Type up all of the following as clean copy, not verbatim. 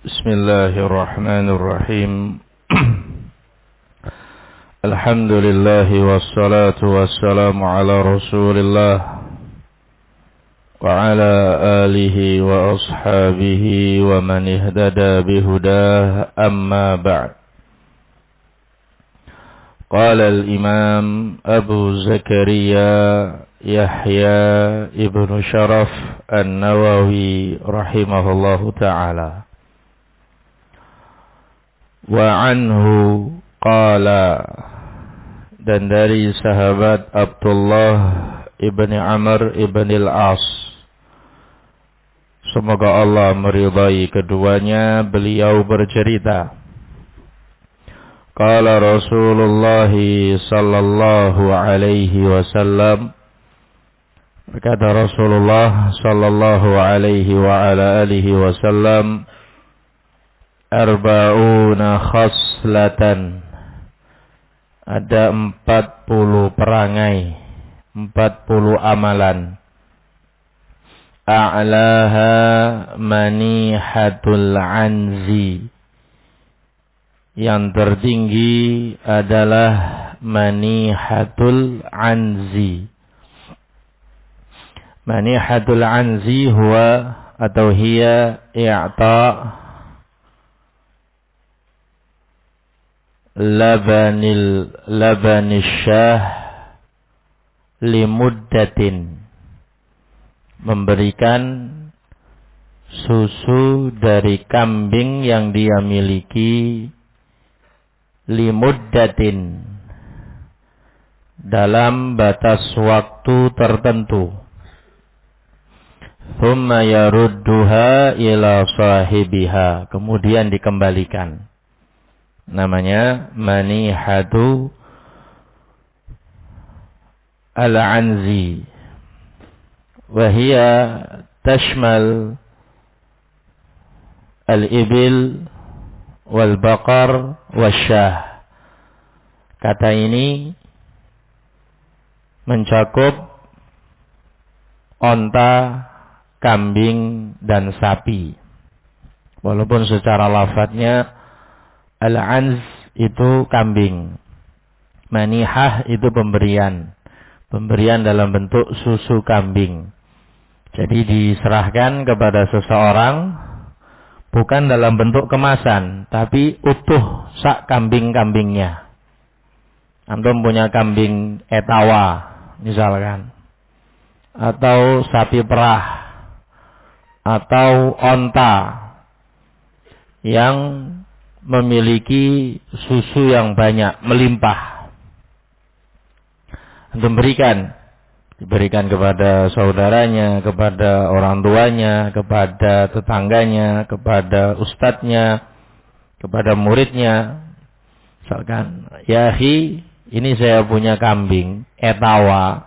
Bismillahirrahmanirrahim. Alhamdulillah wassalatu wassalamu ala Rasulillah wa ala alihi wa ashabihi wa man ihtada bihudah, amma ba'd. Qala al-Imam Abu Zakaria Yahya ibn Sharaf An-Nawawi rahimahullahu ta'ala. Wa anhu qala, dan dari sahabat Abdullah ibn Amr ibn al-As, semoga Allah meridai keduanya, beliau bercerita, qala Rasulullah sallallahu alaihi wasallam, berkata Rasulullah sallallahu alaihi wa ala alihi wasallam, arba'una khaslatan, ada 40 perangai, 40 amalan. A'laha manihatul anzi, yang tertinggi adalah manihatul anzi. Manihatul anzi huwa atau hiya i'ta' labanil syah limuddatin, memberikan susu dari kambing yang dia miliki, limuddatin, dalam batas waktu tertentu. Thumma yarudduha ila sahibiha, kemudian dikembalikan. Namanya manihatu al-anzi, wahia tashmal al-ibil wal-baqar wasyah. Kata ini mencakup onta, kambing, dan sapi. Walaupun secara lafadznya al-anz itu kambing, manihah itu pemberian dalam bentuk susu kambing. Jadi diserahkan kepada seseorang bukan dalam bentuk kemasan, tapi utuh sak kambing-kambingnya. Antum punya kambing etawa misalkan, atau sapi perah, atau onta yang memiliki susu yang banyak, melimpah. Diberikan kepada saudaranya, kepada orang tuanya, kepada tetangganya, kepada ustadznya, kepada muridnya. Misalkan, yahi, ini saya punya kambing etawa,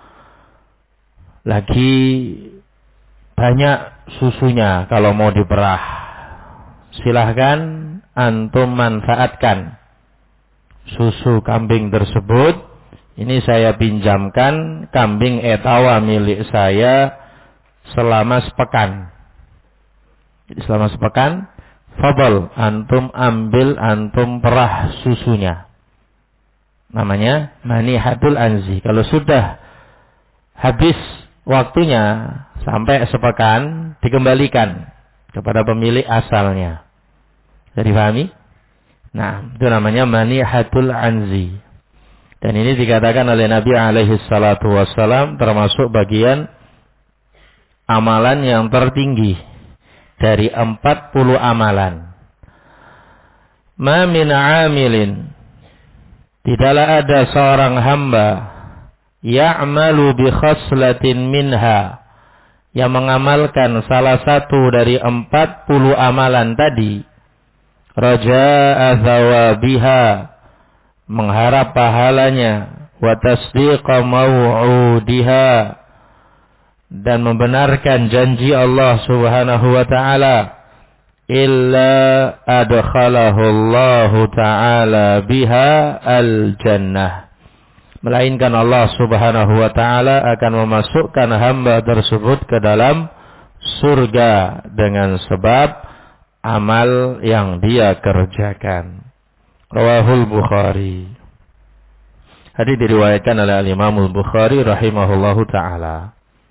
lagi banyak susunya, kalau mau diperah, silahkan antum manfaatkan susu kambing tersebut. Ini saya pinjamkan kambing etawa milik saya selama sepekan. Jadi selama sepekan, fadal, antum ambil, antum perah susunya. Namanya manihatul anzi. Kalau sudah habis waktunya sampai sepekan, dikembalikan kepada pemilik asalnya. Jadi dipahami? Nah, itu namanya manihatul anzi. Dan ini dikatakan oleh Nabi alaihi salatu wassalam termasuk bagian amalan yang tertinggi dari 40 amalan. Ma min amilin, tidaklah ada seorang hamba, ya'malu bi khaslatin minha, yang mengamalkan salah satu dari 40 amalan tadi, raja'a thawabiha, mengharap pahalanya, wa tasdiqa maw'udiha, dan membenarkan janji Allah subhanahu wa ta'ala, illa adkhalahu Allah ta'ala biha al-jannah, melainkan Allah subhanahu wa ta'ala akan memasukkan hamba tersebut ke dalam surga dengan sebab amal yang dia kerjakan. Rawahul Bukhari. Hadis diriwayatkan oleh Imam Bukhari rahimahullahu taala.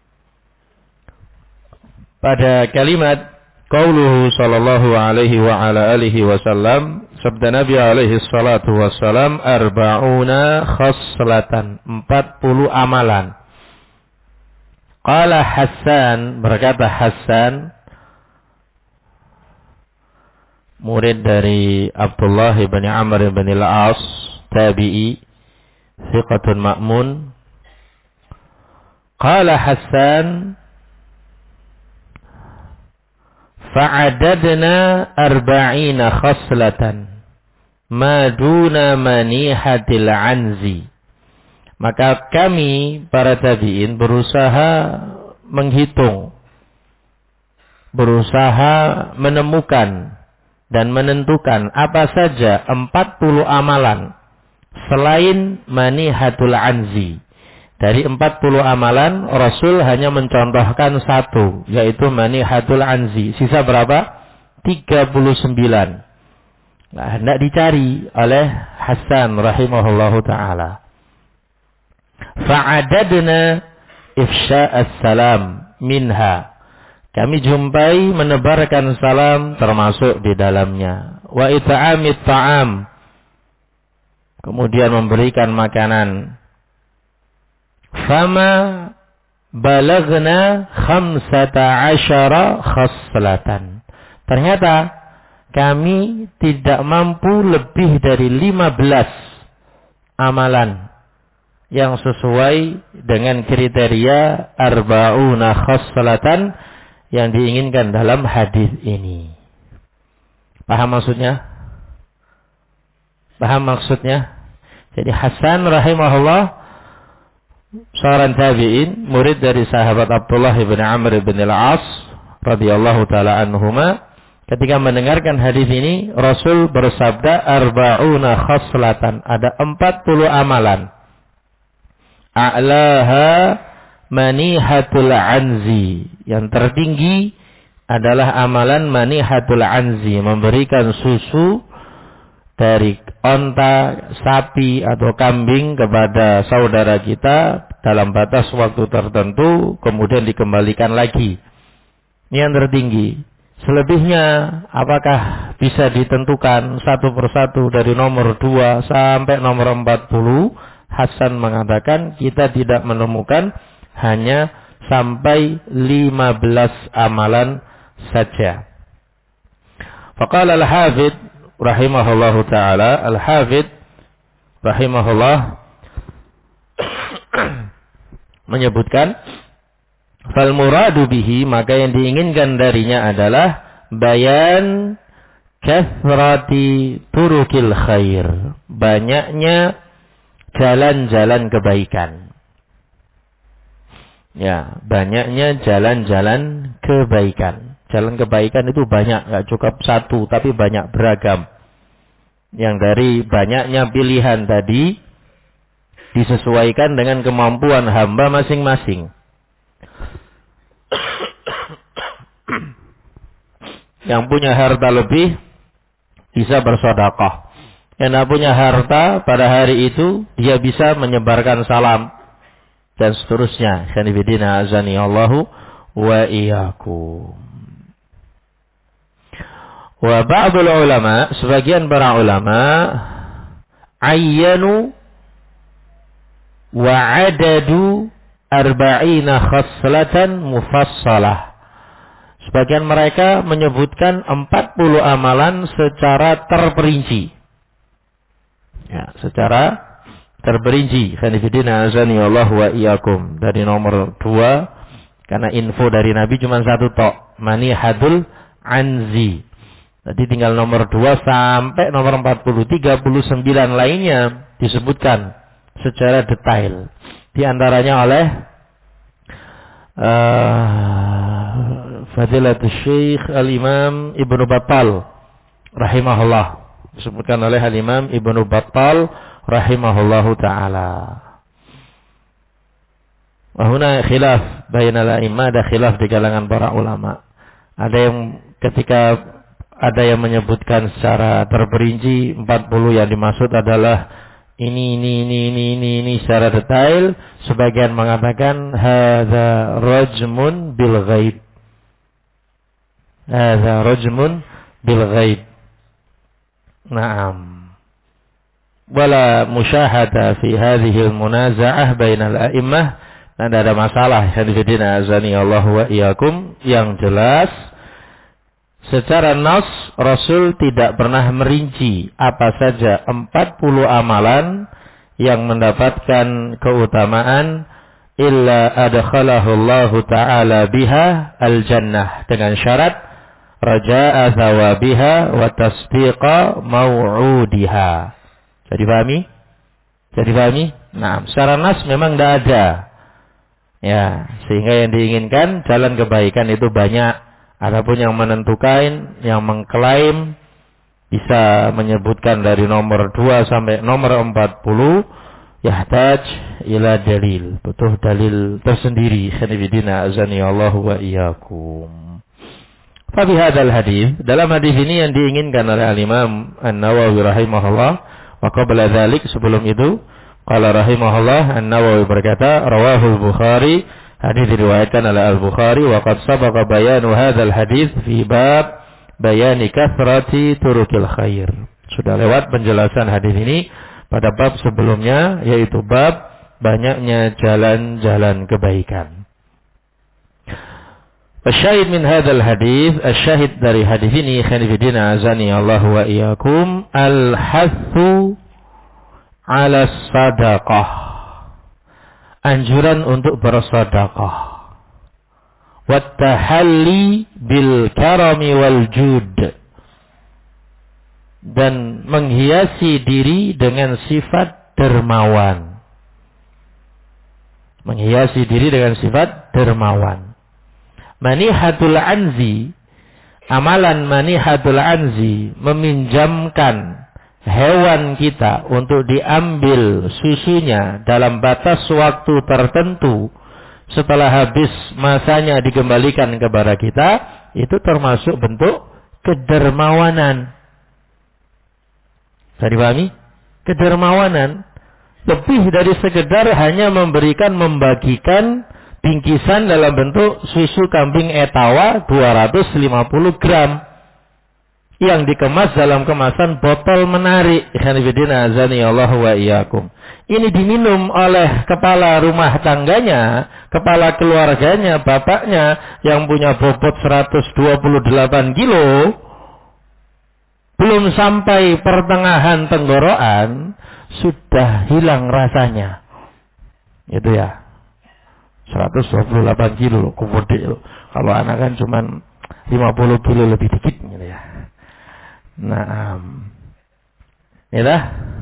Pada kalimat qauluhu sallallahu alaihi wa ala alihi wasallam, sabda Nabi alaihi salatu wassalam, arba'una khaslatan, 40 amalan. Qala Hasan, berkata Hasan, murid dari Abdullah bin Amr bin al-As, tabi'i, thiqatun ma'mun. Qala Hasan, fa'adadna 40 khaslatan ma duna manihatil anzi. Maka kami para tabi'in berusaha menghitung, berusaha menemukan dan menentukan apa saja 40 amalan selain manihatul anzi. Dari 40 amalan, Rasul hanya mencontohkan satu, yaitu manihatul anzi. Sisa berapa? 39. Nah, hendak dicari oleh Hasan rahimahullahu ta'ala. Fa'adadna ifsya'as salam minha. Kami jumpai menebarkan salam termasuk di dalamnya. Wa it'amit ta'am. Kemudian memberikan makanan. Fama balagna 15 khaslatan. Ternyata kami tidak mampu lebih dari 15 amalan yang sesuai dengan kriteria arba'una khaslatan yang diinginkan dalam hadis ini. Paham maksudnya? Paham maksudnya? Jadi Hasan rahimahullah, seorang tabi'in, murid dari sahabat Abdullah bin Amr bin al-As radhiyallahu taala anhuma, ketika mendengarkan hadis ini, Rasul bersabda arba'una khaslatan, ada 40 amalan. A'laha manihatul anzi, yang tertinggi adalah amalan manihatul anzi, memberikan susu dari onta, sapi atau kambing kepada saudara kita dalam batas waktu tertentu, kemudian dikembalikan lagi. Ini yang tertinggi. Selebihnya apakah bisa ditentukan satu persatu dari nomor 2 sampai nomor 40? Hasan mengatakan kita tidak menemukan, hanya sampai 15 amalan saja. Faqala al-Hafidz rahimahullahu ta'ala, Al-Hafidz rahimahullah menyebutkan, fal muradu bihi, maka yang diinginkan darinya adalah bayan kathrati turukil khair, banyaknya jalan-jalan kebaikan. Ya, banyaknya jalan-jalan kebaikan. Jalan kebaikan itu banyak, nggak cukup satu, tapi banyak, beragam. Yang dari banyaknya pilihan tadi disesuaikan dengan kemampuan hamba masing-masing. Yang punya harta lebih bisa bersedekah. Yang tidak punya harta pada hari itu dia bisa menyebarkan salam dan seterusnya. Sanibidina azani Allahu wa iyyakum. Wa ba'dul ulama, sebagian para ulama, ayyanu wa adadu 40 khaslatan mufassalah. Sebagian mereka menyebutkan 40 amalan secara terperinci. Ya, secara terperinci. Khanifidina azani Allah wa iyyakum. Dari nomor 2, karena info dari Nabi cuma satu tok, manihadul anzi. Tadi tinggal nomor 2 sampai nomor 40, 39 lainnya disebutkan secara detail. Di antaranya oleh Fadilatul Syekh Al-Imam Ibnu Battal rahimahullah. Disebutkan oleh Al-Imam Ibnu Battal rahimahullahu ta'ala. Wahuna khilaf bainal a'immah, ada khilaf di kalangan para ulama. Ada yang ketika ada yang menyebutkan secara terperinci 40 yang dimaksud adalah ini secara detail. Sebagian mengatakan hadza rajmun bil ghaib. Hadza rajmun bil ghaib. Naam. Wala musyahada fi hadhihi al-munaza'ah bainal a'immah. Dan tidak ada masalah haditsina azani Allah wa iyyakum. Yang jelas secara nas Rasul tidak pernah merinci apa saja 40 amalan yang mendapatkan keutamaan illa adkhalahu Allah taala biha al-jannah dengan syarat raja'a thawabiha wa tasdiqa maw'udiha. Jadi pahami? Nah, secara nas memang tidak ada. Ya, sehingga yang diinginkan jalan kebaikan itu banyak. Adapun yang menentukan, yang mengklaim bisa menyebutkan dari nomor 2 sampai nomor 40, yahtaj ila dalil. Butuh dalil tersendiri. Khanifidina azani Allah wa iyyakum. Tapi hadal hadis, dalam hadis ini yang diinginkan oleh Al-Imam An-Nawawi rahimahullah, wa qabla dzalik, sebelum itu qala rahimahullah, An-Nawawi berkata rawahul Bukhari, hadis diriwayatkan oleh Al-Bukhari, wa qad sabaqa bayanu hadzal hadis fi bab bayani kathrati turukil khair. Sudah lewat penjelasan hadis ini pada bab sebelumnya, yaitu bab banyaknya jalan-jalan kebaikan. Asyahid min hadzal hadis, asyahid dari hadis ini khanifidina azani Allah wa iyyakum, al-hathu 'ala sadaqah. Anjuran untuk bersedekah. Wattahalli bil karami wal jud. Dan menghiasi diri dengan sifat dermawan. Menghiasi diri dengan sifat dermawan. Manihatul anzi, amalan manihatul anzi, meminjamkan hewan kita untuk diambil susunya dalam batas waktu tertentu, setelah habis masanya dikembalikan kepada kita, itu termasuk bentuk kedermawanan. Bisa dipahami? Kedermawanan lebih dari sekedar hanya membagikan bingkisan dalam bentuk susu kambing etawa 250 gram. Yang dikemas dalam kemasan botol menarik. Khanifidina azani Allah wa iyyakum. Ini diminum oleh kepala rumah tangganya, kepala keluarganya, bapaknya yang punya bobot 128 kilo. Belum sampai pertengahan tenggorokan sudah hilang rasanya. Itu ya. 128 kilo loh, kumudi loh. Kalau anak kan cuman 50 kilo lebih dikit gitu ya. Nah, inilah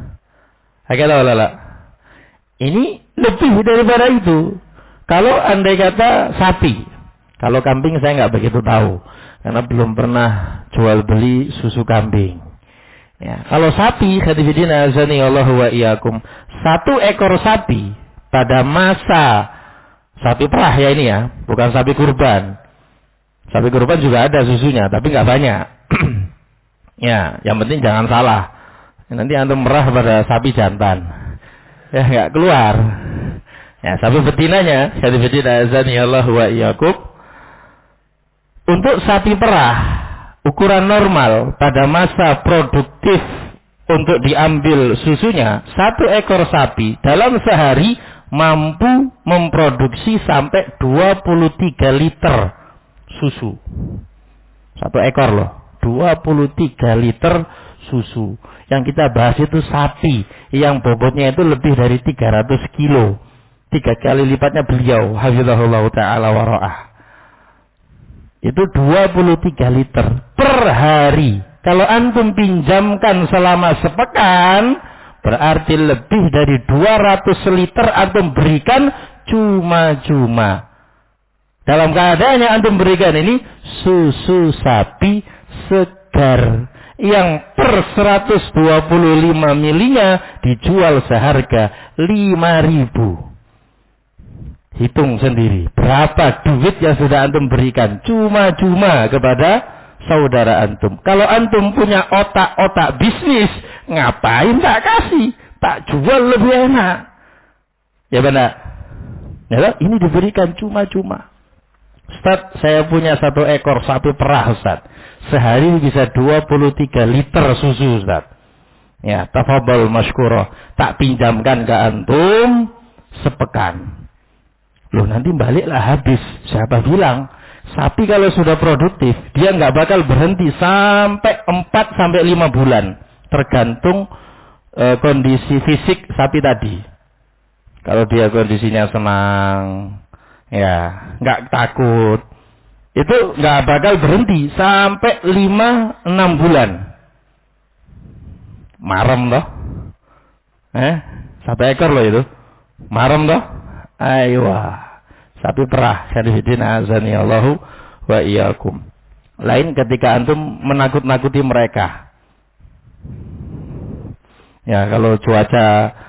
ini lebih daripada itu. Kalau andai kata sapi, kalau kambing saya nggak begitu tahu karena belum pernah jual beli susu kambing. Ya, kalau sapi, khadifidina azani Allah wa iyyakum, 1 ekor sapi pada masa sapi perah ya ini ya, bukan sapi kurban. Sapi kurban juga ada susunya, tapi nggak banyak. Ya, yang penting jangan salah. Nanti antum merah pada sapi jantan. Ya, enggak keluar. Ya, sapi betinanya, sapi betina azani Allah wa iyyakum. Untuk sapi perah, ukuran normal pada masa produktif untuk diambil susunya, 1 ekor sapi dalam sehari mampu memproduksi sampai 23 liter susu. 1 ekor loh. 23 liter susu. Yang kita bahas itu sapi yang bobotnya itu lebih dari 300 kilo. 3 kali lipatnya beliau, hafizahullah ta'ala wa ra'ah. Itu 23 liter per hari. Kalau antum pinjamkan selama sepekan, berarti lebih dari 200 liter antum berikan cuma-cuma. Dalam keadaan yang antum berikan ini susu sapi segar yang per 125 milinya dijual seharga 5.000. Hitung sendiri berapa duit yang sudah antum berikan cuma-cuma kepada saudara antum. Kalau antum punya otak-otak bisnis, ngapain tak kasih? Tak jual lebih enak. Ya benar. Ya, ini diberikan cuma-cuma. Ustaz, saya punya 1 ekor sapi perah, Ustaz. Sehari bisa 23 liter susu, Ustaz. Ya, tafadhol masykurah. Tak pinjamkan ke antum sepekan. Loh, nanti baliklah habis. Siapa bilang? Sapi kalau sudah produktif, dia nggak bakal berhenti sampai 4 sampai 5 bulan. Tergantung kondisi fisik sapi tadi. Kalau dia kondisinya senang, ya, nggak takut, itu nggak bakal berhenti sampai 5-6 bulan. Marem toh? 1 ekor loh itu. Marem toh? Aywa. Sapi perah. Syarifidin azani Allahu wa iyyakum. Lain ketika antum menakut-nakuti mereka. Ya, kalau cuaca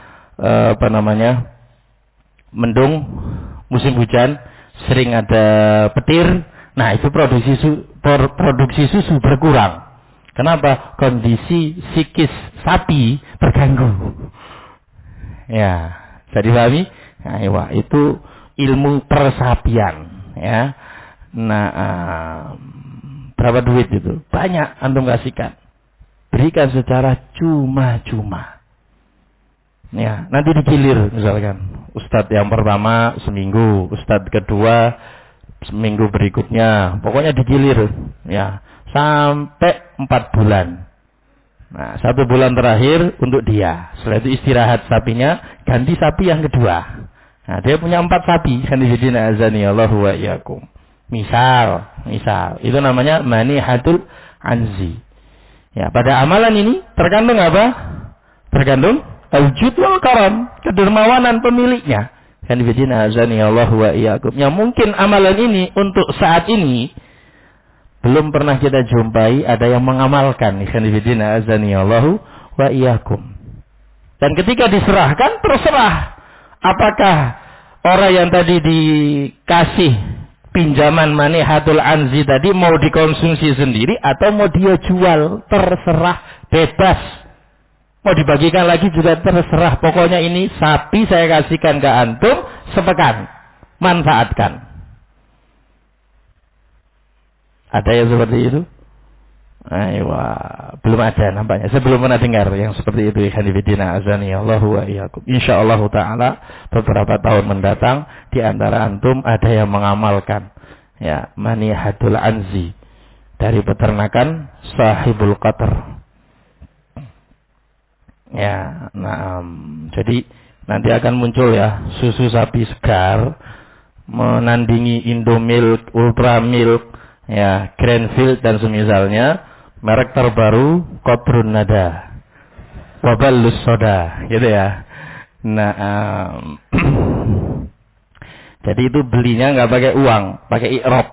mendung, musim hujan, sering ada petir. Nah, itu produksi susu berkurang. Kenapa? Kondisi psikis sapi terganggu. Ya, bisa dipahami? Nah, itu ilmu persapian. Ya, nah, berapa duit itu? Banyak antum kasihkan. Berikan secara cuma-cuma. Ya, nanti digilir misalkan. Ustadz yang pertama seminggu, ustadz kedua seminggu berikutnya. Pokoknya digilir, ya, sampai 4 bulan. Nah, 1 bulan terakhir untuk dia. Setelah itu istirahat sapinya, ganti sapi yang kedua. Nah, dia punya 4 sapi. Khandifidina azani Allahu wa iyyakum. Misal, itu namanya manihatul anzi. Ya, pada amalan ini tergantung apa? Tergantung al-jud wal karam, kedermawanan pemiliknya. Khandifidina azani Allahu wa iyyakum. Yang mungkin amalan ini untuk saat ini belum pernah kita jumpai ada yang mengamalkan. Khandifidina azani Allahu wa iyyakum. Dan ketika diserahkan, terserah apakah orang yang tadi dikasih pinjaman manihatul anzi tadi mau dikonsumsi sendiri atau mau dia jual, terserah, bebas. Mau dibagikan lagi juga terserah. Pokoknya ini sapi saya kasihkan ke antum sepekan. Manfaatkan. Ada yang seperti itu? Aywa, belum ada nampaknya. Saya belum pernah dengar yang seperti itu. Khandifidina azani Allahu wa iyyakum. Insyaallah taala beberapa tahun mendatang di antara antum ada yang mengamalkan ya manihatul anzi dari peternakan Sahibul Qatr. Ya, nah, jadi nanti akan muncul ya susu sapi segar menandingi Indomilk, Ultramilk, ya, Grandfield dan semisalnya. Merek terbaru Qatrun Nada, Waballus Soda, gitu ya. Nah, jadi itu belinya nggak pakai uang, pakai iqrab.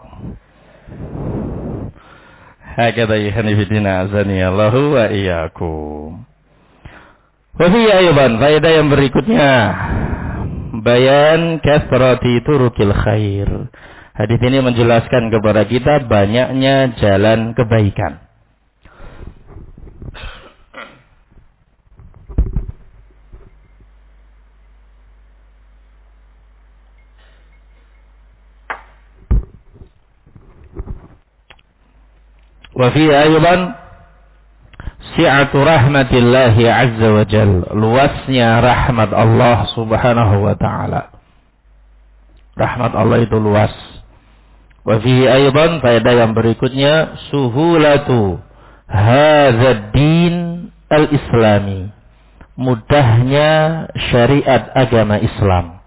Hakata Khandifidina azani Allahu wa iyyakum. Wa fi ayban faedah yang berikutnya, bayan kathrati turukil khair. Hadis ini menjelaskan kepada kita banyaknya jalan kebaikan. Wa fi ayban si'atu rahmatillahi azza wa jalla, luasnya rahmat Allah subhanahu wa ta'ala. Rahmat Allah itu luas. Wa fihi aydan faedah yang berikutnya suhulatu hadzal din al-islami, mudahnya syariat agama Islam.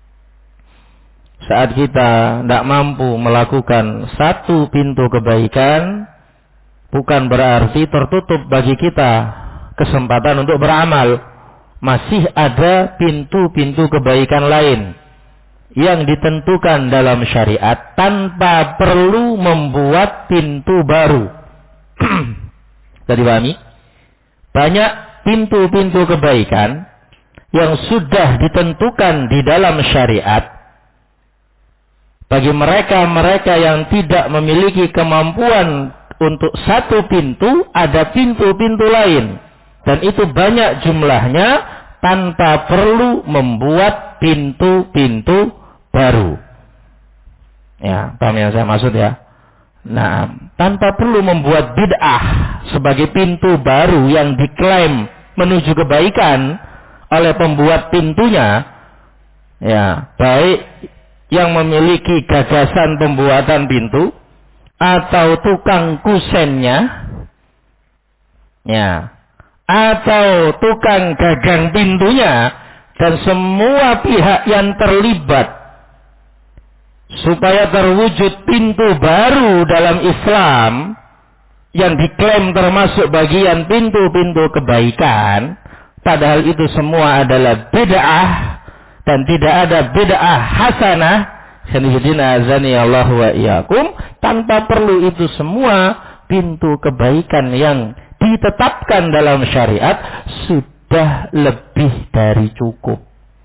Saat kita tidak mampu melakukan satu pintu kebaikan, bukan berarti tertutup bagi kita kesempatan untuk beramal. Masih ada pintu-pintu kebaikan lain yang ditentukan dalam syariat tanpa perlu membuat pintu baru. Jadi pahami? Banyak pintu-pintu kebaikan yang sudah ditentukan di dalam syariat bagi mereka-mereka yang tidak memiliki kemampuan untuk satu pintu ada pintu-pintu lain. Dan itu banyak jumlahnya tanpa perlu membuat pintu-pintu baru. Ya, paham yang saya maksud ya? Nah, tanpa perlu membuat bid'ah sebagai pintu baru yang diklaim menuju kebaikan oleh pembuat pintunya. Ya, baik yang memiliki gagasan pembuatan pintu atau tukang kusennya. Ya, atau tukang gagang pintunya dan semua pihak yang terlibat supaya terwujud pintu baru dalam Islam yang diklaim termasuk bagian pintu-pintu kebaikan, padahal itu semua adalah bid'ah dan tidak ada bid'ah hasanah. Khanifidina azani Allah wa iyyakum. Tanpa perlu itu semua pintu kebaikan yang ditetapkan dalam syariat sudah lebih dari cukup.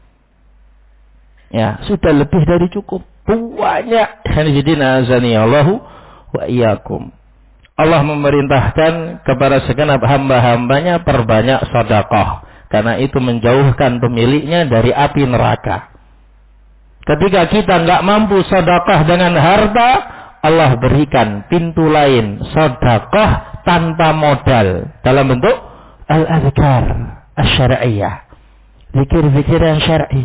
Ya, sudah lebih dari cukup. Banyak. Hanifidina azani Allahu wa iyyakum. Allah memerintahkan kepada segenap hamba-hambanya perbanyak sedekah, karena itu menjauhkan pemiliknya dari api neraka. Ketika kita nggak mampu sedekah dengan harta, Allah berikan pintu lain, sedekah tanpa modal dalam bentuk al-azkar asy-syar'iyyah, zikir-zikir yang syar'i.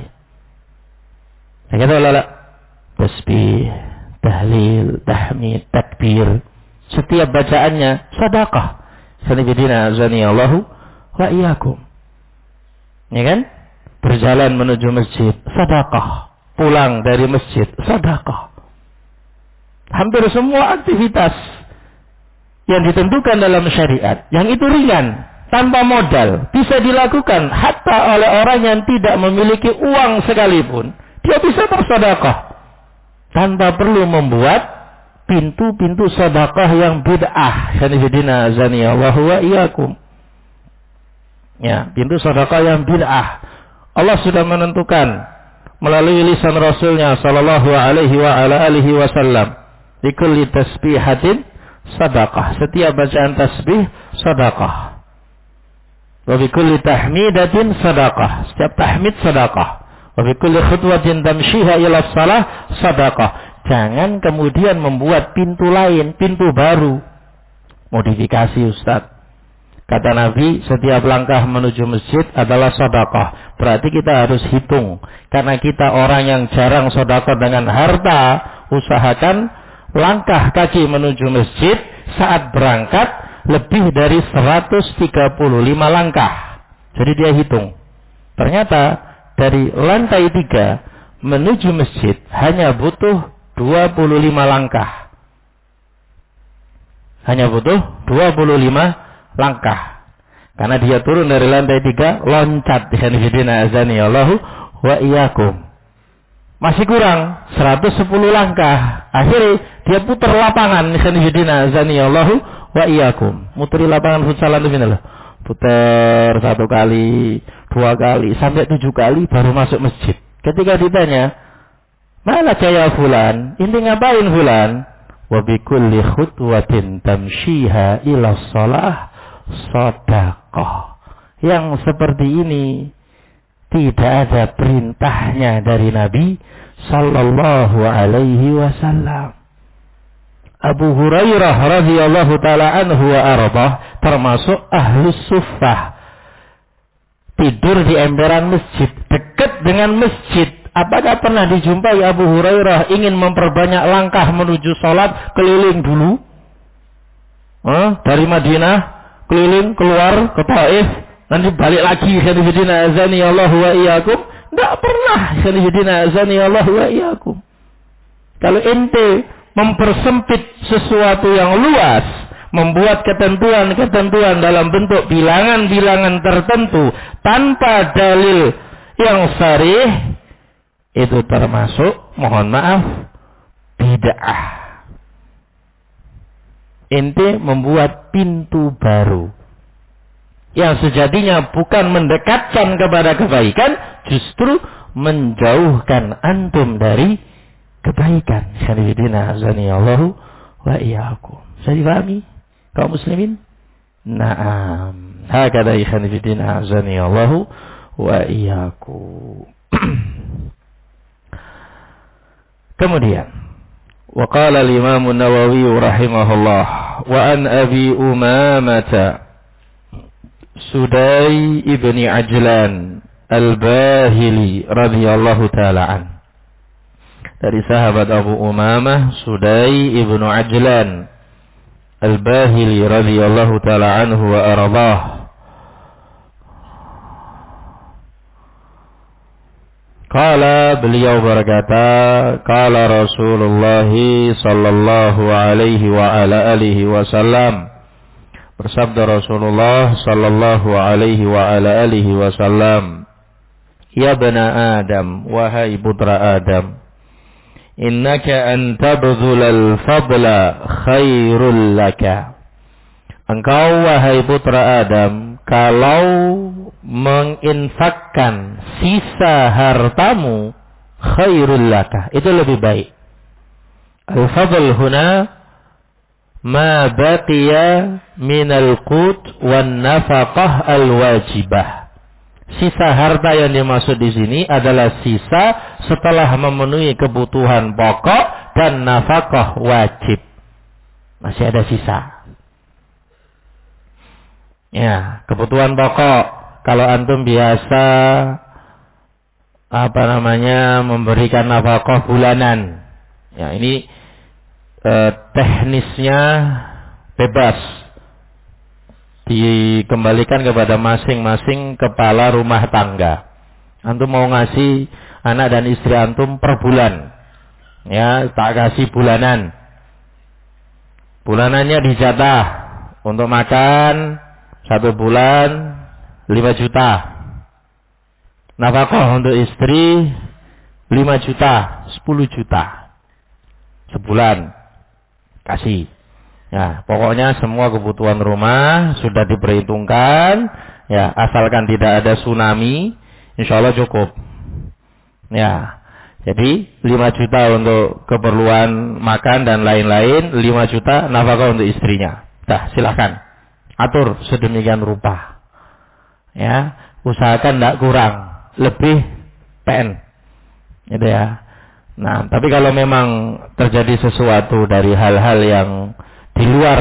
Kata tasbih, tahlil, tahmid, takbir, setiap bacaannya sedekah. Sanibidina azani Allahu wa iyyakum. Ya kan? Berjalan menuju masjid, sedekah. Pulang dari masjid, sedekah. Hampir semua aktivitas yang ditentukan dalam syariat, yang itu ringan, tanpa modal, bisa dilakukan hatta oleh orang yang tidak memiliki uang sekalipun. Dia bisa bersedekah tanpa perlu membuat pintu-pintu sedekah yang bid'ah. Sanifidina azani Allahu wa iyyakum. Ya, pintu sedekah yang bid'ah. Allah sudah menentukan melalui lisan Rasulnya sallallahu alaihi wa ala alihi wasallam, likulli tasbihatin sedekah. Setiap bacaan tasbih sedekah. Wa bikulli tahmidatin sedekah. Setiap tahmid sedekah. Wa bikulli khutwatin tamshiha ila shalah sedekah. Jangan kemudian membuat pintu lain, pintu baru. Modifikasi Ustaz. Kata Nabi, setiap langkah menuju masjid adalah sedekah. Berarti kita harus hitung. Karena kita orang yang jarang sedekah dengan harta, usahakan langkah kaki menuju masjid saat berangkat lebih dari 135 langkah. Jadi dia hitung. Ternyata dari lantai 3 menuju masjid hanya butuh 25 langkah. Hanya butuh 25 langkah. Karena dia turun dari lantai 3, loncat. Hanifidina azani Allahu wa iyyakum. Masih kurang 110 langkah. Akhirnya dia putar lapangan. Hanifidina azani Allahu wa iyyakum. Muteri lapangan futsalan itu loh. Putar 1 kali, 2 kali, sampai 7 kali baru masuk masjid. Ketika ditanya, mana jaya fulan? Ini ngapain fulan? Wa bikulli khutwatin tamshiha ila shalah sedekah. Yang seperti ini tidak ada perintahnya dari Nabi sallallahu alaihi wasallam. Abu Hurairah radhiyallahu taala anhu wa ardah termasuk ahlus suffah. Tidur di emperan masjid, dekat dengan masjid. Apakah pernah dijumpai Abu Hurairah ingin memperbanyak langkah menuju salat, keliling dulu? Dari Madinah keliling keluar ke Taif, nanti balik lagi. Khanifidina azani Allah wa iyyakum. Tidak pernah. Khanifidina azani Allah wa iyyakum. Kalau ente mempersempit sesuatu yang luas, membuat ketentuan-ketentuan dalam bentuk bilangan-bilangan tertentu tanpa dalil yang sharih, itu termasuk, mohon maaf, bid'ah. Ente membuat pintu baru yang sejatinya bukan mendekatkan kepada kebaikan, justru menjauhkan antum dari kebaikan. Syarifidina azani Allahu wa iyyakum. Saya dipahami? kaum muslimin? Naam. Hakada ikhwan fillah azani Allahu wa iyyakum. Kemudian wa qala al-Imam an-Nawawi rahimahullah wa an Abi Umamah Sudai ibni Ajlan Al-Bahili radhiyallahu ta'ala an. Dari sahabat Abu Umamah Sudai ibnu Ajlan Al-Bahili radhiyallahu ta'ala anhu wa ardah. Qala, beliau berkata, qala Rasulullah sallallahu alaihi wa ala alihi wasallam. Bersabda Rasulullah sallallahu alaihi wa ala alihi wasallam, ya bana Adam, wahai putra Adam, innaka an tabdhulal fadla khairul laka. Engkau wahai putra Adam, kalau menginfakkan sisa hartamu, khairul laka, itu lebih baik. Al-fadl huna ma baqiya minal qut wan nafaqah al-wajibah. Sisa harta yang dimaksud di sini adalah sisa setelah memenuhi kebutuhan pokok dan nafkah wajib. Masih ada sisa. Ya, kebutuhan pokok. Kalau antum biasa memberikan nafkah bulanan. Ya, ini teknisnya bebas. Dikembalikan kepada masing-masing kepala rumah tangga. Antum mau ngasih anak dan istri antum per bulan, ya, tak kasih bulanan. Bulanannya dijatah untuk makan 1 bulan 5 juta. Nafkah untuk istri 5 juta, 10 juta sebulan kasih. Ya, pokoknya semua kebutuhan rumah sudah diperhitungkan. Ya, asalkan tidak ada tsunami, insya Allah cukup. Ya, jadi 5 juta untuk keperluan makan dan lain-lain, 5 juta nafkah untuk istrinya. Dah, silakan atur sedemikian rupa. Ya, usahakan tidak kurang, lebih PN. Gitu ya. Nah, tapi kalau memang terjadi sesuatu dari hal-hal yang di luar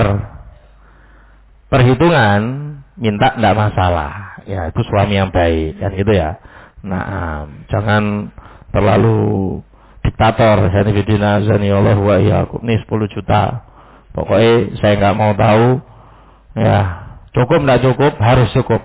perhitungan, minta tidak masalah. Ya, itu suami yang baik, kan gitu ya. Nah, jangan terlalu diktator. Allah wa iyyakum. Nih 10 juta. Pokoknya saya nggak mau tahu. Ya, cukup tidak cukup, harus cukup.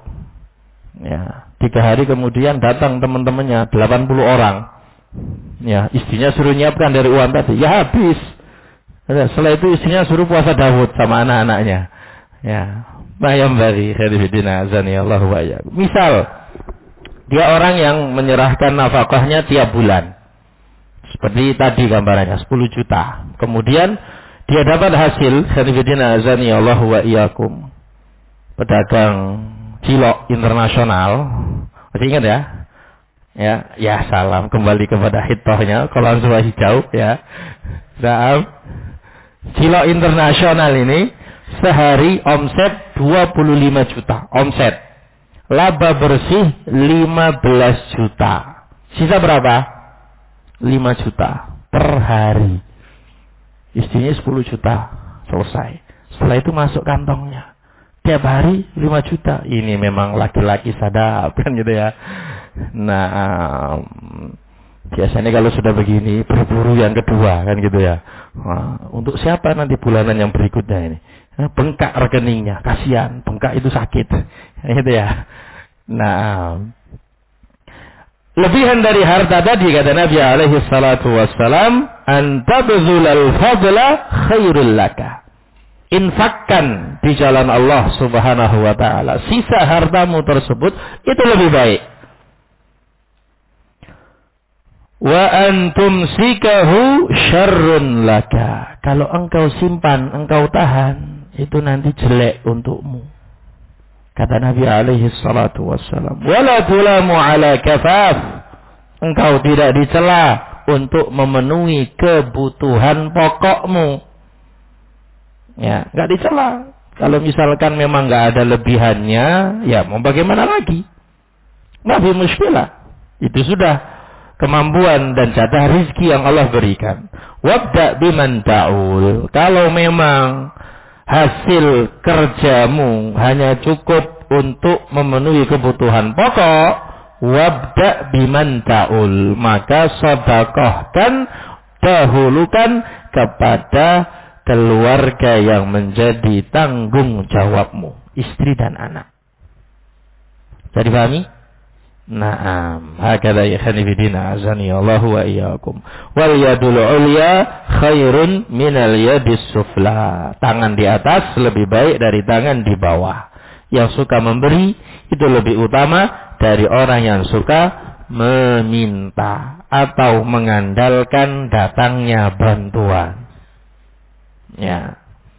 Ya, 3 hari kemudian datang teman-temannya 80 orang. Ya, istrinya suruh nyiapkan dari uang tadi. Ya, habis. Setelah itu istrinya suruh puasa Daud sama anak-anaknya. Ya, bayam bari khairuddin azani Allah wa iyyakum. Misal dia orang yang menyerahkan nafkahnya tiap bulan. Seperti tadi gambarannya 10 juta. Kemudian dia dapat hasil khairuddin azani Allah wa iyyakum. Pedagang cilok internasional. Masih ingat ya? Ya salam kembali kepada hitohnya kalau sudah hijau ya. Salam. Cilok internasional ini sehari omset 25 juta. Omset. Laba bersih 15 juta. Sisa berapa? 5 juta per hari. Istrinya 10 juta. Selesai. Setelah itu masuk kantongnya. Tiap hari 5 juta. Ini memang laki-laki sadap kan gitu ya. Nah, biasanya kalau sudah begini berburu yang kedua kan gitu ya. Nah, untuk siapa nanti bulanan yang berikutnya ini? Bengkak rekeningnya, kasihan, bengkak itu sakit. Gitu ya. Nah, lebihan dari harta tadi kata Nabi alaihi salatu wassalam, antabdzulal fadla khairul laka. Infakkan di jalan Allah Subhanahu wa taala. Sisa hartamu tersebut itu lebih baik. Wa antum sikahu syarrun laka. Kalau engkau simpan, engkau tahan, itu nanti jelek untukmu. Kata Nabi alaihi salatu wassalam, wala tulamu ala kafaf. Engkau tidak dicela untuk memenuhi kebutuhan pokokmu. Ya, enggak dicela. Kalau misalkan memang nggak ada lebihannya, ya mau bagaimana lagi? Nabi muskilah. Itu sudah kemampuan dan jatah rizki yang Allah berikan. Wabda biman ta'ul. Kalau memang hasil kerjamu hanya cukup untuk memenuhi kebutuhan pokok, wabda biman ta'ul, maka sedekahkan, dahulukan kepada keluarga yang menjadi tanggung jawabmu, istri dan anak. Jadi pahami? Naam, hakadha ikhwani fidina azani Allahu wa iyyakum. Wal yadul ulya khairun minal yadis sufla. Tangan di atas lebih baik dari tangan di bawah. Yang suka memberi itu lebih utama dari orang yang suka meminta atau mengandalkan datangnya bantuan. Ya.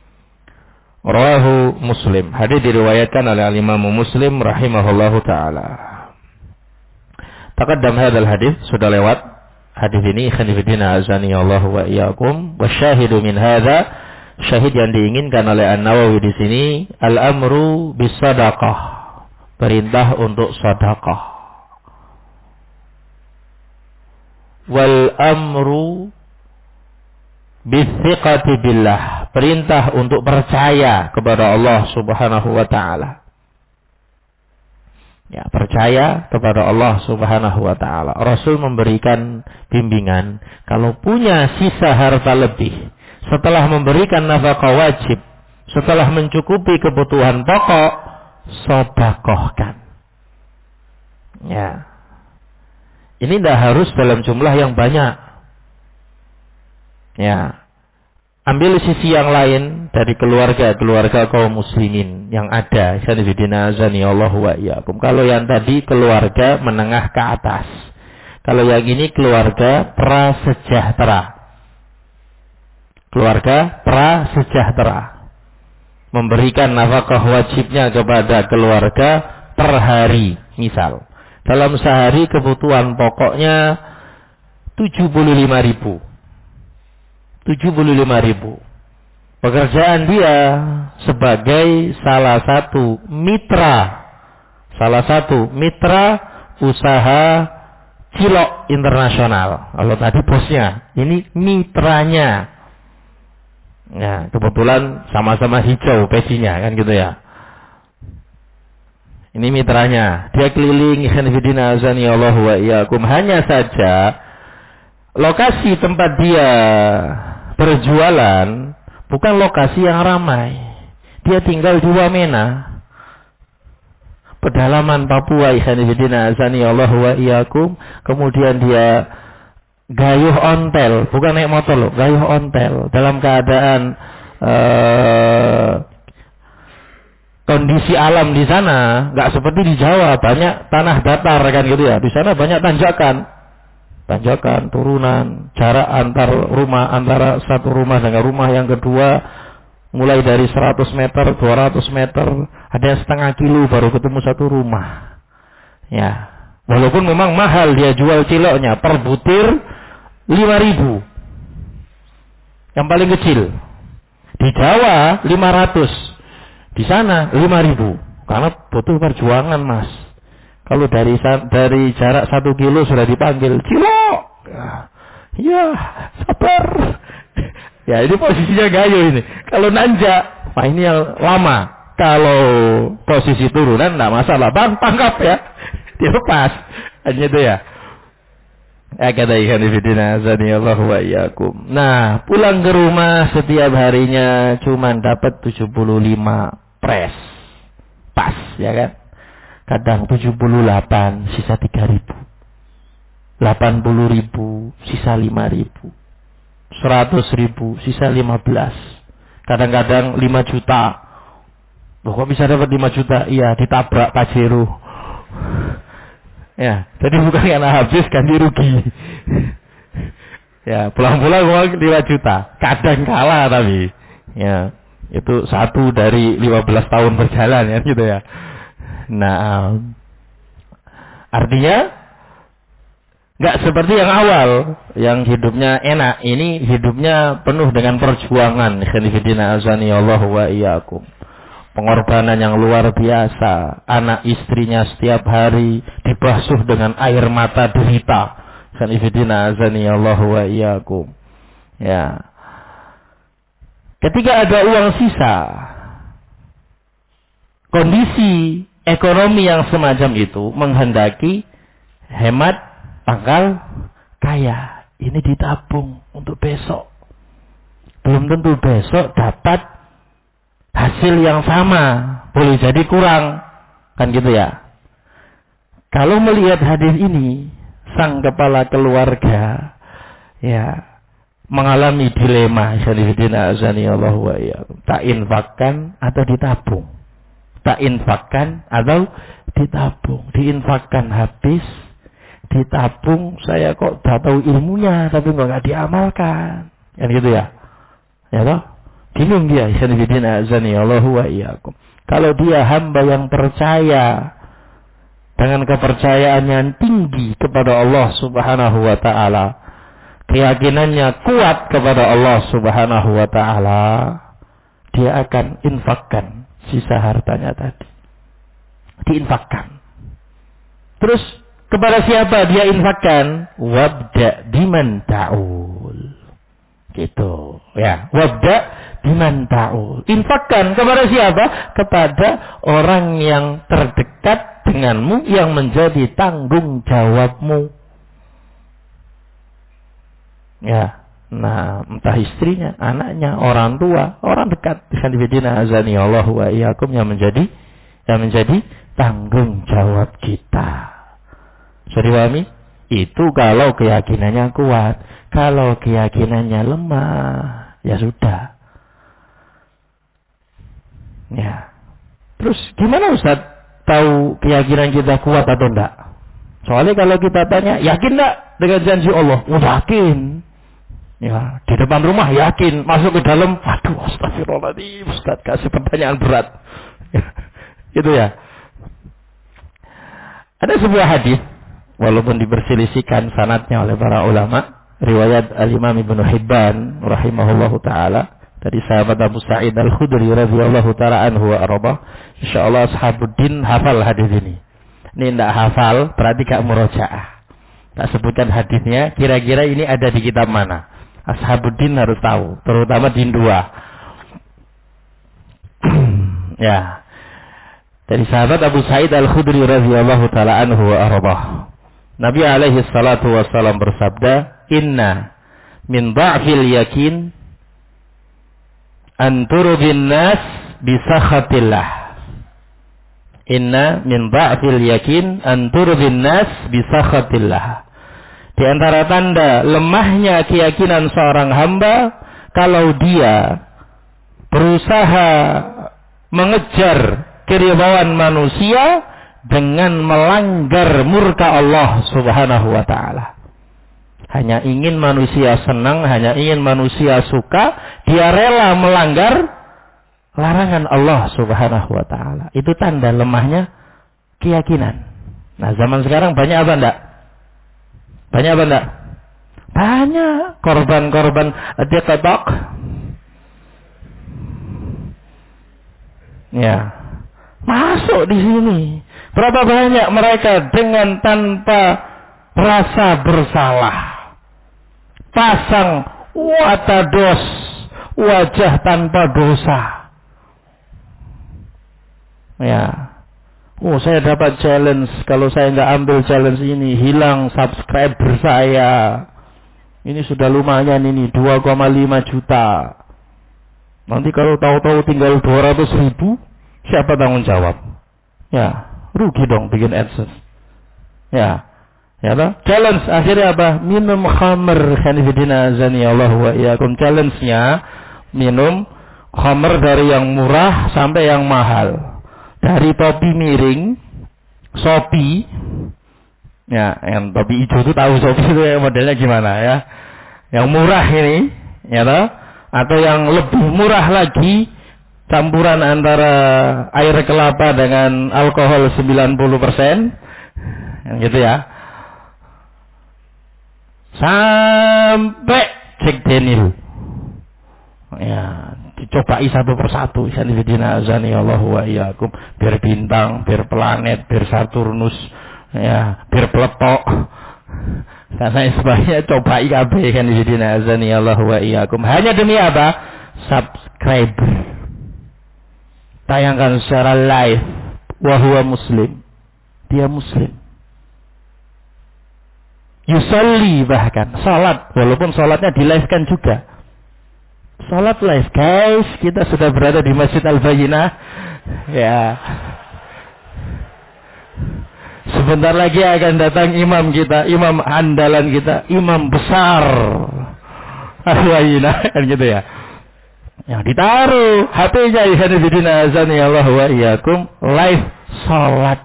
Rawahu Muslim. Hadis diriwayatkan oleh Imam Muslim rahimahullahu taala. Taqaddam hadzal hadis, sudah lewat hadis ini, khanifidina azani Allah wa iyyakum. Wa syahidu min hadza, syahid yang diinginkan oleh An-Nawawi di sini, al-amru bis sadaqah, perintah untuk sedekah. Wal amru bis thiqati billah, perintah untuk percaya kepada Allah Subhanahu wa taala. Ya, percaya kepada Allah Subhanahu wa taala. Rasul memberikan bimbingan, kalau punya sisa harta lebih, setelah memberikan nafkah wajib, setelah mencukupi kebutuhan pokok, sedekahkan. Ya. Ini tidak harus dalam jumlah yang banyak. Ya. Ambil sisi yang lain dari keluarga kaum muslimin yang ada. Kalau yang tadi keluarga menengah ke atas. Kalau yang ini keluarga prasejahtera. Keluarga prasejahtera. Memberikan nafkah wajibnya kepada keluarga per hari. Misal, dalam sehari kebutuhan pokoknya 75.000. 75.000. Pekerjaan dia sebagai salah satu mitra usaha cilok internasional. Kalau tadi bosnya, ini mitranya. Ya, kebetulan sama-sama hijau pecinya, kan gitu ya. Ini mitranya. Dia keliling ikhwanifidina azani Allah wa iyyakum. Hanya saja lokasi tempat dia berjualan bukan lokasi yang ramai. Dia tinggal di Wamena, pedalaman Papua, ikhwanifidina azani Allah wa iyyakum. Kemudian dia gayuh ontel, bukan naik motor loh, gayuh ontel dalam keadaan kondisi alam di sana nggak seperti di Jawa, banyak tanah datar kan gitu ya. Di sana banyak tanjakan, turunan, jarak antara satu rumah dengan rumah yang kedua mulai dari 100 meter, 200 meter, ada yang setengah kilo baru ketemu satu rumah. Ya, walaupun memang mahal dia jual ciloknya, per butir 5.000. Yang paling kecil. Di Jawa 500. Di sana 5.000. Karena butuh perjuangan, Mas. Kalau dari jarak 1 kilo sudah dipanggil cilok. Ya, sabar. Ya, ini posisinya gayo ini. Kalau nanjak, wah ini yang lama. Kalau posisi turunan enggak masalah. Bang, tangkap ya. Dilepas. Hanya itu ya. Kata ikhwan fillah azanillahu wa iyyakum. Nah, pulang ke rumah setiap harinya cuma dapat 75 pres. Pas, ya kan? Kadang 78, sisa 3.000. 80.000, sisa 5.000. 100.000, sisa 15. Kadang-kadang 5 juta. Loh, kok bisa dapat 5 juta? Iya, ditabrak Pajero. Ya, jadi bukan karena habis ganti rugi. Ya, pulang-pulang uang 5 juta. Kadang kalah tapi. Ya, itu satu dari 15 tahun berjalan ya gitu ya. Nah, artinya nggak seperti yang awal, yang hidupnya enak. Ini hidupnya penuh dengan perjuangan. Khanifidina azani Allah wa iyyakum. pengorbanan yang luar biasa. Anak istrinya setiap hari dibasuh dengan air mata derita. Sanifidina azani Allahu wa iyyakum. Ya. Ketika ada uang sisa, kondisi ekonomi yang semacam itu menghendaki hemat pangkal kaya. Ini ditabung untuk besok. Belum tentu besok dapat hasil yang sama. Boleh jadi kurang. Kan gitu ya. Kalau melihat hadis ini, sang kepala keluarga ya mengalami dilema. Tak infakkan atau ditabung. Tak infakkan atau ditabung. Diinfakkan habis, ditabung, saya kok dah tahu ilmunya tapi kok nggak diamalkan. Kan gitu ya. Ya toh? Bingung dia. Kalau dia hamba yang percaya dengan kepercayaan yang tinggi kepada Allah Subhanahu wa taala, keyakinannya kuat kepada Allah Subhanahu wa taala, dia akan infakkan sisa hartanya tadi. Diinfakkan. Terus kepada siapa dia infakkan? Wabda biman ta'ul. Gitu. Ya, wabda biman ta'ul. Infakkan kepada siapa? Kepada orang yang terdekat denganmu, yang menjadi tanggung jawabmu. Ya. Nah, entah istrinya, anaknya, orang tua, orang dekat. Sanifidina azani Allahu wa iyyakum, yang menjadi tanggung jawab kita. Sudah dipahami? Itu kalau keyakinannya kuat. Kalau keyakinannya lemah, ya sudah. Ya. Terus gimana Ustaz tahu keyakinan kita kuat atau enggak? Soalnya kalau kita tanya, yakin enggak dengan janji Allah? Oh, yakin. Ya, di depan rumah yakin, masuk ke dalam, aduh astagfirullahaladzim, Ustaz kasih pertanyaan berat. Gitu ya. Ada sebuah hadis, walaupun diperselisihkan sanadnya oleh para ulama, riwayat Al-Imam Ibnu Hibban rahimahullahu taala dari sahabat Abu Sa'id Al-Khudri radhiyallahu taala anhu wa arda. Insyaallah ashabuddin hafal hadis ini. Ini tidak hafal, berarti gak murojaah. Tak sebutkan hadisnya, kira-kira ini ada di kitab mana? Ashabuddin harus tahu, terutama din 2. Ya. Dari sahabat Abu Sa'id Al-Khudri radhiyallahu taala anhu wa arda. Nabi alaihi salatu wassalam bersabda, "Inna min dha'fil yakin an turbin nas bi sakhatillah." Inna min dha'fil yakin an turbin nas bi sakhatillah. Di antara tanda lemahnya keyakinan seorang hamba, kalau dia berusaha mengejar keridhaan manusia dengan melanggar murka Allah Subhanahu wa taala. Hanya ingin manusia senang, hanya ingin manusia suka, dia rela melanggar larangan Allah Subhanahu wa taala. Itu tanda lemahnya keyakinan. Nah, zaman sekarang banyak apa enggak? Banyak apa enggak? Banyak korban-korban TikTok. Ya. Masuk di sini. Berapa banyak mereka dengan tanpa rasa bersalah. Pasang watados, wajah tanpa dosa. Ya. Oh, saya dapat challenge. Kalau saya nggak ambil challenge ini, hilang subscriber saya. Ini sudah lumayan ini, 2,5 juta. Nanti kalau tahu-tahu tinggal 200.000, siapa tanggung jawab? Ya, rugi dong bikin AdSense. Ya, ya toh? Challenge akhirnya apa? Minum khamr. Khanifidina azani Allah wa iyyakum. Challenge-nya minum khamr dari yang murah sampai yang mahal. Dari topi miring, Shopee, ya, yang topi hijau itu tahu Shopee itu modelnya gimana ya? Yang murah ini, ya toh? Atau yang lebih murah lagi, campuran antara air kelapa dengan alkohol 90%, yang gitu ya. Sampai Jack Daniel, ya, dicobai satu persatu. Sanifidina azani Allah wa iyyakum. Bir bintang, bir planet, bir Saturnus, ya, bir Pluto. Karena sebabnya cobai kabeh sanifidina azani Allah wa iyyakum. Hanya demi apa? Subscriber. Tayangkan secara live. Wa huwa muslim. Dia muslim. Yusalli bahkan salat, walaupun salatnya di live kan juga. Salat live, guys, kita sudah berada di Masjid Al-Bayyinah. Ya. Sebentar lagi akan datang imam kita, imam andalan kita, imam besar Al-Bayyinah, kan gitu ya. Yang ditaruh HP-nya ikhwanifidina azani Allah wa iyyakum, live salat.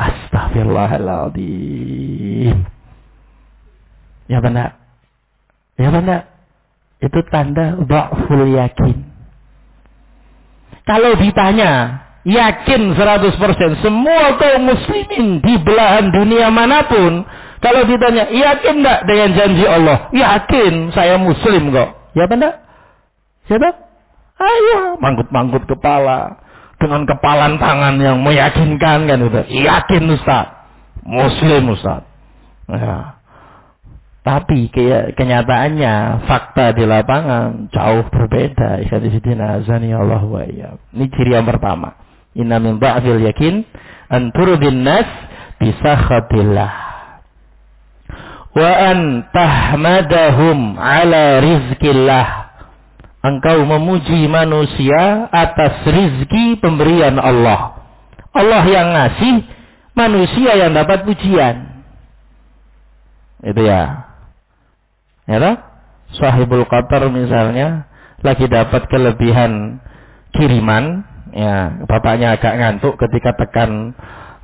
Astagfirullahaladzim. Ya benar. Ya benar. Itu tanda dha'ful yakin. Kalau ditanya, yakin 100% semua kaum muslimin di belahan dunia manapun, kalau ditanya, yakin enggak dengan janji Allah? Yakin, saya muslim kok. Ya benar? Siapa? Ayo, manggut-manggut kepala dengan kepalan tangan yang meyakinkan kan udah. Yakin Ustaz. Muslim Ustaz. Ya. Tapi kenyataannya fakta di lapangan jauh berbeda. Ikhwanifidina azani Allah wa iyyakum. Ini ciri yang pertama. Inna min dha'fil yakin an turdin nas bi sakhatillah wa an tahmadahum ala rizqillah. Engkau memuji manusia atas rizki pemberian Allah. Allah yang ngasih, manusia yang dapat pujian. Itu ya. Ya toh? Sahibul Qatar misalnya lagi dapat kelebihan kiriman, ya, bapaknya agak ngantuk ketika tekan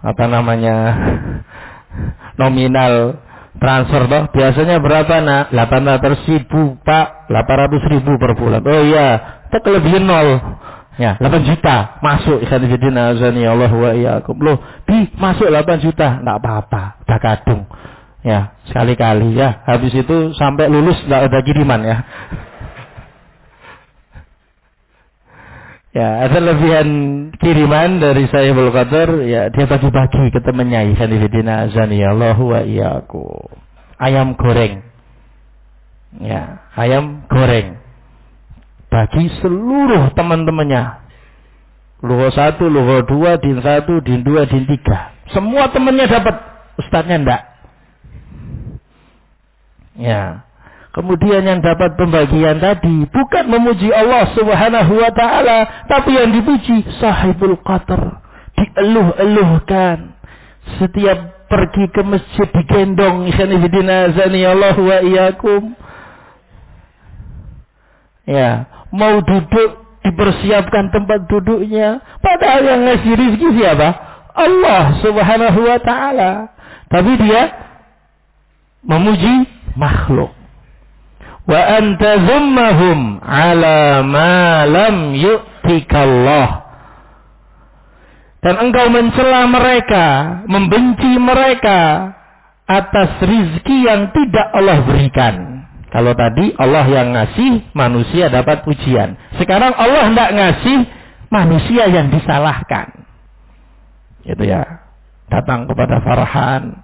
nominal transfer toh. Biasanya berapa nak? 800.000 Pak, 800.000 per bulan. Oh iya, itu kelebihan 0. Ya, 8 juta masuk. Ikhwanifidina azani Allah wa iyyakum. Loh, masuk 8 juta, enggak apa-apa, udah kadung. Ya, sekali-kali ya. Habis itu sampai lulus enggak ada kiriman ya. Ya, ada lebihan kiriman dari Sahibul Qadar, ya dia bagi-bagi ke temannya. Ikhwanifidina azani Allah wa iyyakum. Ayam goreng. Ya, ayam goreng. Bagi seluruh teman-temannya. Lugo 1, lugo 2, din 1, din 2, din 3. Semua temannya dapat, ustadznya enggak. Ya. Kemudian yang dapat pembagian tadi bukan memuji Allah Subhanahu wa taala, tapi yang dipuji Sahibul Qadar. Dieluh-eluhkan. Setiap pergi ke masjid digendong. Ikhwanifidina azani Allah wa iyyakum. Ya, mau duduk dipersiapkan tempat duduknya. Padahal yang ngasih rezeki siapa? Allah Subhanahu wa taala. Tapi dia memuji makhluk. Wa anta dhammahum ala ma lam yu'tikallah. Dan engkau mencela mereka, membenci mereka atas rizki yang tidak Allah berikan. Kalau tadi Allah yang ngasih, manusia dapat pujian. Sekarang Allah tidak ngasih, manusia yang disalahkan. Itu ya. Datang kepada Farhan,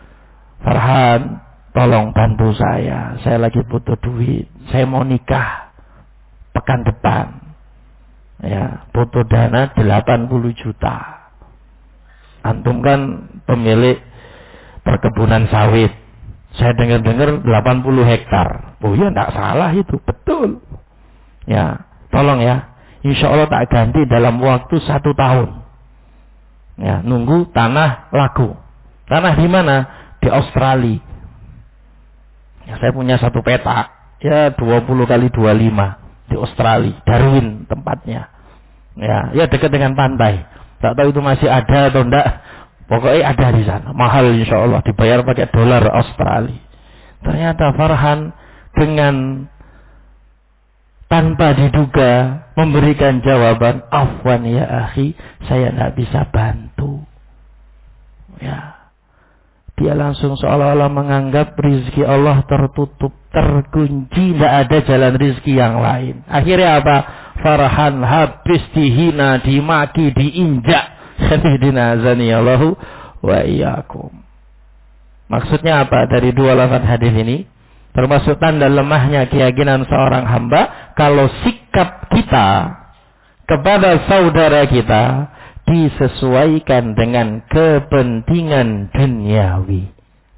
tolong bantu saya lagi butuh duit, saya mau nikah pekan depan, ya, butuh dana 80 juta. Antum kan pemilik perkebunan sawit, saya dengar-dengar 80 hektar. Oh ya, tidak salah itu, betul. Ya, tolong ya, insya Allah tak ganti dalam waktu 1 tahun. Ya, nunggu tanah laku. Tanah di mana? Di Australia. Ya, saya punya satu petak, ya 20 kali 25 di Australia, Darwin tempatnya. Ya dekat dengan pantai. Tak tahu itu masih ada atau enggak. Pokoknya ada di sana. Mahal insya Allah, dibayar pakai dolar Australia. Ternyata Farhan dengan tanpa diduga memberikan jawaban, afwan ya akhi, saya tidak bisa bantu. Ya. Dia langsung seolah-olah menganggap rizki Allah tertutup, terkunci, tidak ada jalan rizki yang lain. Akhirnya apa? Farhan habis dihina, dimaki, diinjak. Khafidina azaniyallahu wa iyyakum. Maksudnya apa dari dua lafaz hadis ini? Termasuk tanda lemahnya keyakinan seorang hamba kalau sikap kita kepada saudara kita disesuaikan dengan kepentingan duniawi.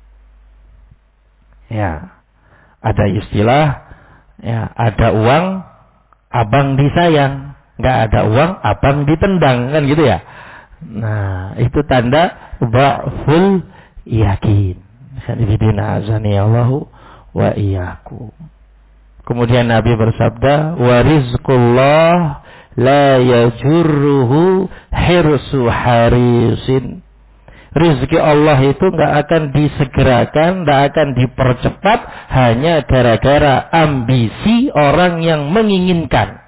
Ya, ada istilah, ya, ada uang, abang disayang. Nggak ada uang, abang ditendang, kan gitu ya. Nah, itu tanda dha'ful yakin. Sanifidina azaniyallahu wa iyyakum. Kemudian Nabi bersabda, wa rizqullah la yajurruhu hirsu harisin. Rizki Allah itu nggak akan disegerakan, nggak akan dipercepat hanya gara-gara ambisi orang yang menginginkan.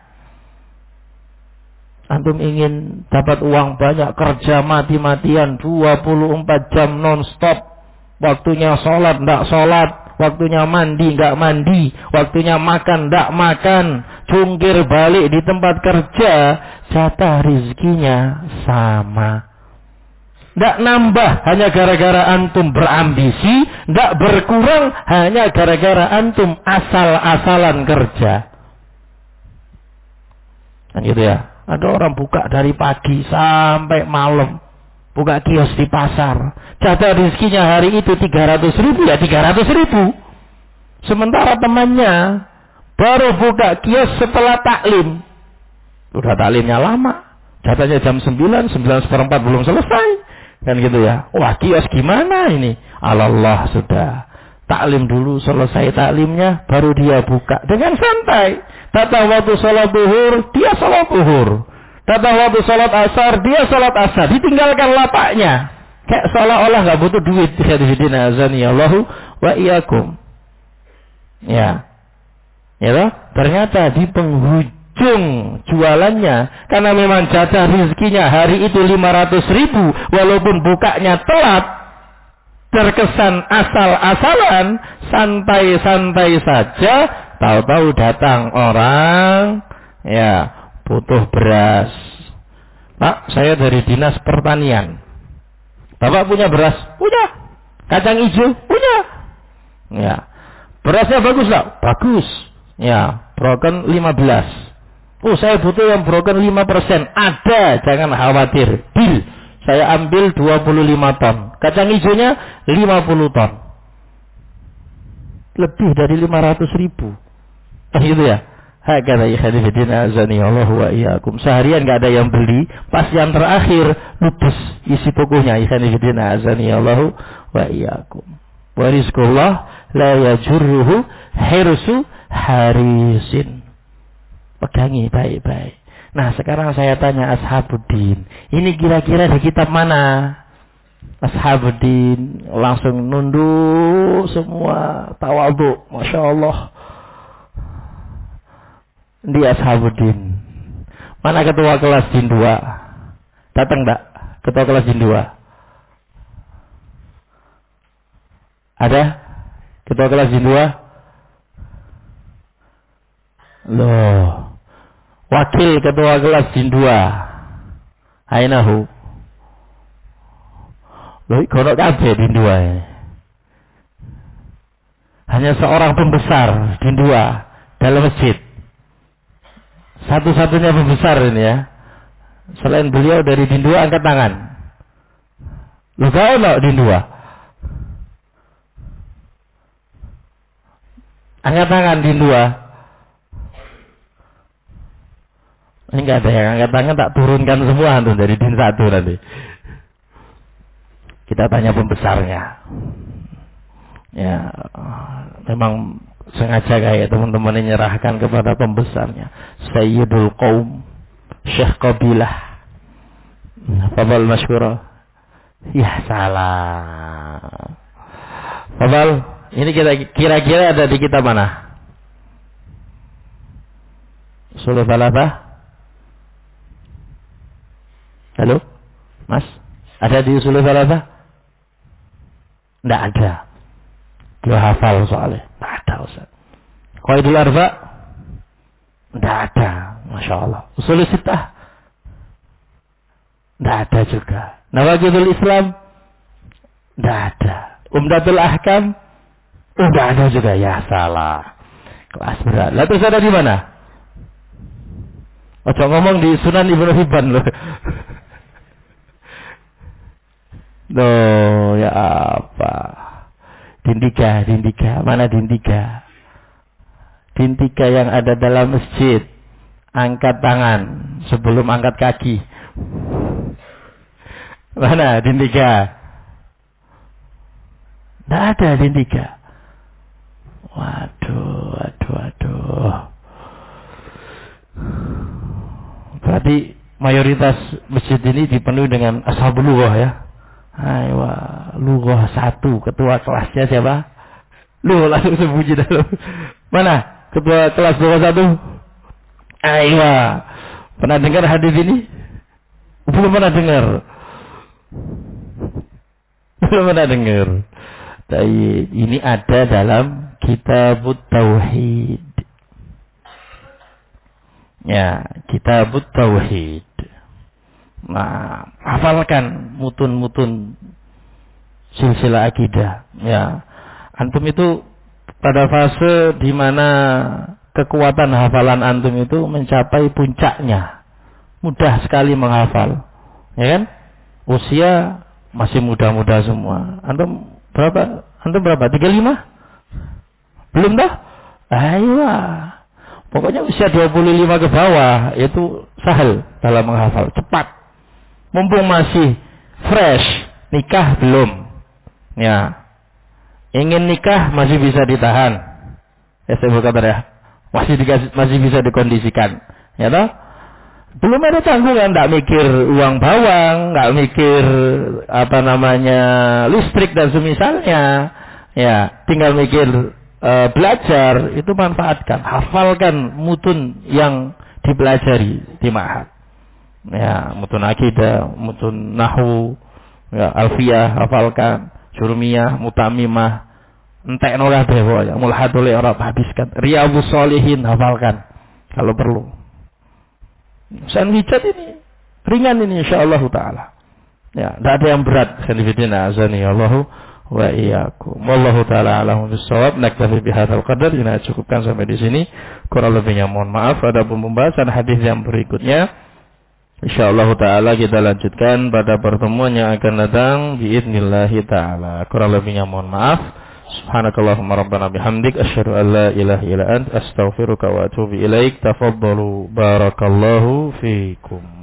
Antum ingin dapat uang banyak, kerja mati-matian 24 jam non-stop. Waktunya sholat, nggak sholat. Waktunya mandi, nggak mandi. Waktunya makan, nggak makan. Jungkir balik di tempat kerja. Jatah rizkinya sama. Nggak nambah hanya gara-gara antum berambisi. Nggak berkurang hanya gara-gara antum asal-asalan kerja. Kan gitu ya. Ada orang buka dari pagi sampai malam. Buka kios di pasar. Jatah rizkinya hari itu 300.000, ya 300.000. Sementara temannya baru buka kios setelah taklim. Udah taklimnya lama. Jatahnya jam 9, 9:15 belum selesai. Kan gitu ya. Wah, kios gimana ini? Allah sudah. Taklim dulu, selesai taklimnya, baru dia buka. Dengan santai. Datang waktu sholat zuhur, dia sholat zuhur. Datang waktu sholat asar, dia sholat asar. Ditinggalkan lapaknya. Kayak seolah-olah nggak butuh duit. Khairuddin azaniyallahu wa iyyakum. Ya. Ya toh? Ternyata di penghujung jualannya, karena memang jatah rezekinya hari itu 500.000, walaupun bukanya telat, terkesan asal-asalan, santai-santai saja. Tahu-tahu datang orang, ya, butuh beras. Pak, saya dari dinas pertanian. Bapak punya beras? Punya. Kacang hijau? Punya. Ya. Berasnya bagus tak? Bagus. Ya, broken 15. Oh, saya butuh yang broken 5%. Ada, jangan khawatir. Deal. Saya ambil 25 ton. Kacang hijaunya 50 ton. Lebih dari 500.000. Gitu ya. Hakata ikhwan azanillahu wa iyyakum. Seharian enggak ada yang beli, pas yang terakhir ludes isi tokonya. Ikhwan azanillahu wa iyyakum. Wa rizqullah la yajurruhu hirsu harisin. Pegangi baik-baik. Nah, sekarang saya tanya Ashabuddin. Ini kira-kira di kitab mana? Ashabuddin langsung nunduk semua, tawadhu, Masya Allah. Di Ashabuddin. Mana ketua kelas jin 2? Datang enggak? Ketua kelas jin 2? Ada? Ketua kelas jin 2? Loh. Wakil ketua kelas jin 2. Ainahu. Loh, kono kabeh jin 2 ini. Hanya seorang pembesar jin 2 dalam masjid. Satu-satunya pembesar ini ya. Selain beliau dari din 2 angkat tangan. Lu tahu enggak din 2? Angkat tangan din 2. Ini enggak ada yang angkat tangan, tak turunkan semua tuh dari din 1 nanti. Kita tanya pembesarnya. Ya, memang sengaja kayak teman-teman ini nyerahkan kepada pembesarnya. Sayyidul Qaum, Syekh Qabilah. Fadal masyhura. Ya salah. Fadal, ini kira-kira ada di kitab mana? Ushul Tsalatsa? Halo? Mas? Ada di Ushul Tsalatsa? Enggak ada. Dia hafal soalnya. Tak ada Ustaz. Qaidul Arba? Tidak ada. Masya Allah. Usul sittah? Tidak ada juga. Nawaqidul Islam? Tidak ada. Umdatul Ahkam? Tidak ada juga. Ya salah. Kelas berat. Lalu terus ada di mana? Ojo ngomong di Sunan Ibnu Hibban loh. Loh, ya apa? Dindika. Mana Dindika? Dindika yang ada dalam masjid. Angkat tangan sebelum angkat kaki. Mana Dindika? Tidak ada Dindika. Waduh. Berarti mayoritas masjid ini dipenuhi dengan ashabul lughah ya. Ayo, lughah 1, ketua kelasnya siapa? Lu langsung sembunyi dalam. Mana? Ketua kelas lughah 1? Ayo. Pernah dengar hadis ini? Belum pernah dengar. Ini ada dalam Kitabut Tauhid. Ya, Kitabut Tauhid. Nah, hafalkan mutun-mutun silsilah akidah. Ya, antum itu pada fase di mana kekuatan hafalan antum itu mencapai puncaknya. Mudah sekali menghafal. Ya kan? Usia masih muda-muda semua. Antum berapa? 35? Belum dah? Ayo. Pokoknya usia 25 ke bawah itu sahal dalam menghafal, cepat. Mumpung masih fresh, nikah belum. Ya. Ingin nikah masih bisa ditahan. Ya saya berkata ya. Masih bisa dikondisikan. Ya toh? Belum ada tanggungan, enggak mikir uang bawang, enggak mikir listrik dan semisalnya. Ya, tinggal mikir belajar, itu manfaatkan, hafalkan mutun yang dipelajari di ma'had. Ya, mutun akidah, mutun nahwu, ya, alfiyah hafalkan, jurmiyah, mutamimah, entekno kabeh ya, mulhadul i'rab habiskan, riyadhus shalihin hafalkan kalau perlu. Sanwijat ini ringan ini insyaallah taala. Ya, tidak ada yang berat. Sanifidina azani Allahu wa iyyakum. Wallahu taala a'lamu bis-shawab. Naktafi bihadzal qadar. Kita cukupkan sampai di sini. Kurang lebihnya mohon maaf. Ada pembahasan hadis yang berikutnya. Insyaallah taala kita lanjutkan pada pertemuan yang akan datang biidznillah taala. Kurang lebihnya mohon maaf. Subhanakallahumma rabbana bihamdik asyhadu an la ilaha illa anta astaghfiruka wa atubu ilaik. Tafaddalu barakallahu fiikum.